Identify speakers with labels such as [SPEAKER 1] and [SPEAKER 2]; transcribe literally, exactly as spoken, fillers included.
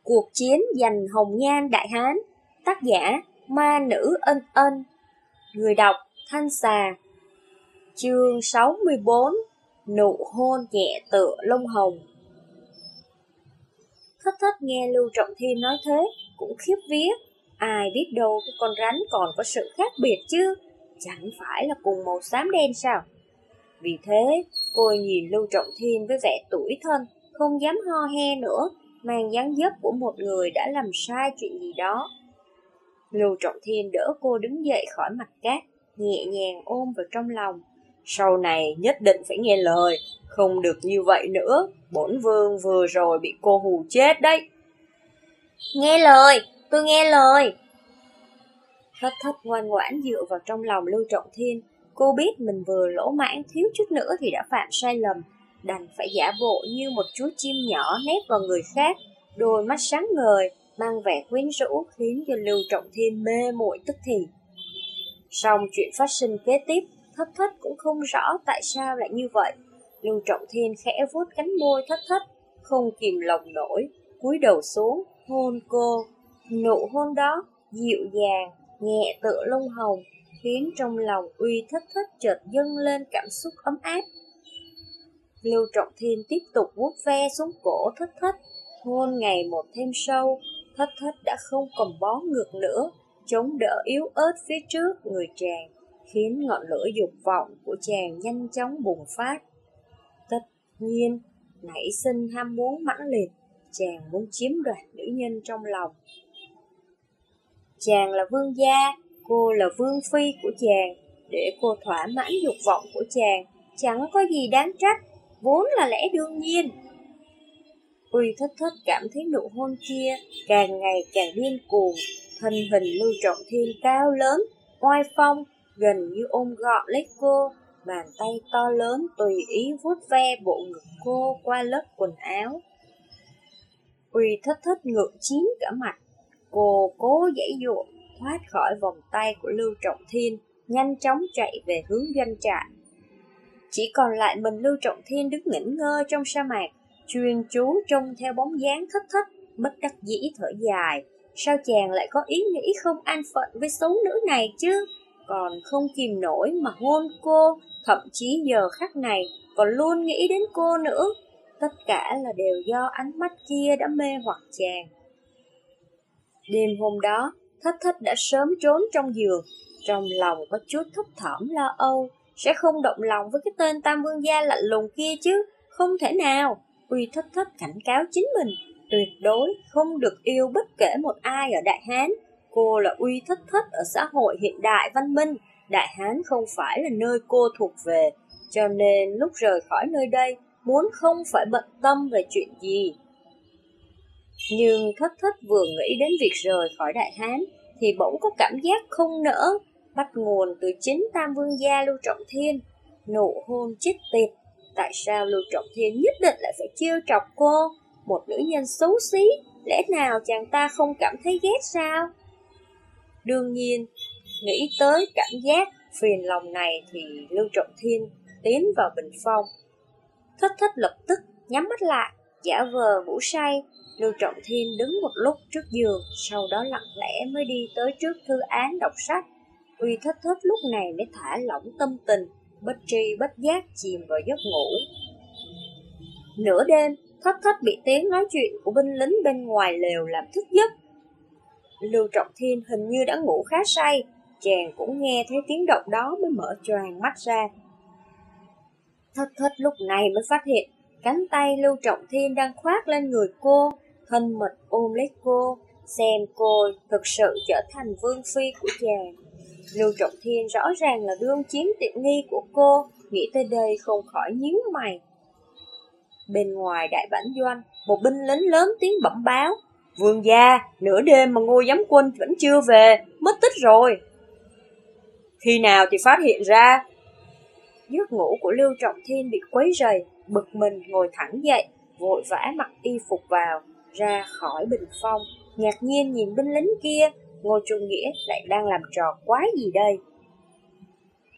[SPEAKER 1] Cuộc chiến giành hồng nhan đại hán. Tác giả Ma Nữ Ân Ân. Người đọc Thanh Xà. Chương sáu mươi bốn. Nụ hôn nhẹ tựa lông hồng. Thất Thất nghe Lưu Trọng Thiên nói thế cũng khiếp vía. Ai biết đâu cái con rắn còn có sự khác biệt chứ, chẳng phải là cùng màu xám đen sao? Vì thế cô nhìn Lưu Trọng Thiên với vẻ tủi thân, không dám ho he nữa, mang dáng dấp của một người đã làm sai chuyện gì đó. Lưu Trọng Thiên đỡ cô đứng dậy khỏi mặt cát, nhẹ nhàng ôm vào trong lòng. Sau này nhất định phải nghe lời, không được như vậy nữa, bổn vương vừa rồi bị cô hù chết đấy. Nghe lời, tôi nghe lời. Thất Thất ngoan ngoãn dựa vào trong lòng Lưu Trọng Thiên. Cô biết mình vừa lỗ mãng thiếu chút nữa thì đã phạm sai lầm, đành phải giả bộ như một chú chim nhỏ nép vào người khác, đôi mắt sáng ngời, mang vẻ quyến rũ khiến cho Lưu Trọng Thiên mê muội tức thì. Song chuyện phát sinh kế tiếp, Thất Thất cũng không rõ tại sao lại như vậy. Lưu Trọng Thiên khẽ vuốt cánh môi Thất Thất, không kìm lòng nổi, cúi đầu xuống, hôn cô. Nụ hôn đó dịu dàng, nhẹ tựa lông hồng, khiến trong lòng Uy Thất Thất chợt dâng lên cảm xúc ấm áp. Lưu Trọng Thiên tiếp tục vuốt ve xuống cổ Thất Thất, hôn ngày một thêm sâu. Thất Thất đã không còn bó ngược nữa, chống đỡ yếu ớt phía trước người chàng, khiến ngọn lửa dục vọng của chàng nhanh chóng bùng phát. Tất nhiên, nảy sinh ham muốn mãnh liệt, chàng muốn chiếm đoạt nữ nhân trong lòng. Chàng là vương gia, cô là vương phi của chàng, để cô thỏa mãn dục vọng của chàng, chẳng có gì đáng trách, vốn là lẽ đương nhiên. Uy Thất Thất cảm thấy nụ hôn kia càng ngày càng điên cuồng, thân hình Lưu Trọng Thiên cao lớn, oai phong, gần như ôm gọn lấy cô, bàn tay to lớn tùy ý vuốt ve bộ ngực cô qua lớp quần áo. Uy Thất Thất ngượng chín cả mặt, cô cố giãy giụa thoát khỏi vòng tay của Lưu Trọng Thiên, nhanh chóng chạy về hướng doanh trại. Chỉ còn lại mình Lưu Trọng Thiên đứng ngẩn ngơ trong sa mạc, chuyên chú trông theo bóng dáng Thất Thất, bất đắc dĩ thở dài. Sao chàng lại có ý nghĩ không an phận với xấu nữ này chứ? Còn không kìm nổi mà hôn cô, thậm chí giờ khắc này còn luôn nghĩ đến cô nữa. Tất cả là đều do ánh mắt kia đã mê hoặc chàng. Đêm hôm đó, Thất Thất đã sớm trốn trong giường, trong lòng có chút thấp thỏm lo âu, sẽ không động lòng với cái tên Tam Vương gia lạnh lùng kia chứ, không thể nào. Uy Thất Thất cảnh cáo chính mình, tuyệt đối không được yêu bất kể một ai ở Đại Hán. Cô là Uy Thất Thất ở xã hội hiện đại văn minh, Đại Hán không phải là nơi cô thuộc về, cho nên lúc rời khỏi nơi đây, muốn không phải bận tâm về chuyện gì. Nhưng Thất Thất vừa nghĩ đến việc rời khỏi Đại Hán, thì bỗng có cảm giác không nỡ, bắt nguồn từ chính Tam Vương gia Lưu Trọng Thiên. Nụ hôn chết tiệt, tại sao Lưu Trọng Thiên nhất định lại phải trêu chọc cô, một nữ nhân xấu xí, lẽ nào chàng ta không cảm thấy ghét sao? Đương nhiên, nghĩ tới cảm giác phiền lòng này thì Lưu Trọng Thiên tiến vào bình phong. Thất Thất lập tức nhắm mắt lại, giả vờ ngủ say. Lưu Trọng Thiên đứng một lúc trước giường, sau đó lặng lẽ mới đi tới trước thư án đọc sách. Uy Thất Thất lúc này mới thả lỏng tâm tình, bất tri bất giác chìm vào giấc ngủ. Nửa đêm, Thất Thất bị tiếng nói chuyện của binh lính bên ngoài lều làm thức giấc. Lưu Trọng Thiên hình như đã ngủ khá say, chàng cũng nghe thấy tiếng động đó mới mở choàng mắt ra. Thất Thất lúc này mới phát hiện cánh tay Lưu Trọng Thiên đang khoác lên người cô, thân mật ôm lấy cô, xem cô thực sự trở thành vương phi của chàng. Lưu Trọng Thiên rõ ràng là đương chiếm tiện nghi của cô, nghĩ tới đây không khỏi nhíu mày. Bên ngoài đại bản doanh, một binh lính lớn tiếng bẩm báo: Vương gia, nửa đêm mà Ngô giám quân vẫn chưa về, mất tích rồi. Khi nào thì phát hiện ra? Giấc ngủ của Lưu Trọng Thiên bị quấy rầy, bực mình ngồi thẳng dậy, vội vã mặc y phục vào, ra khỏi bình phong, ngạc nhiên nhìn binh lính kia. Ngô Trung Nghĩa lại đang làm trò quái gì đây?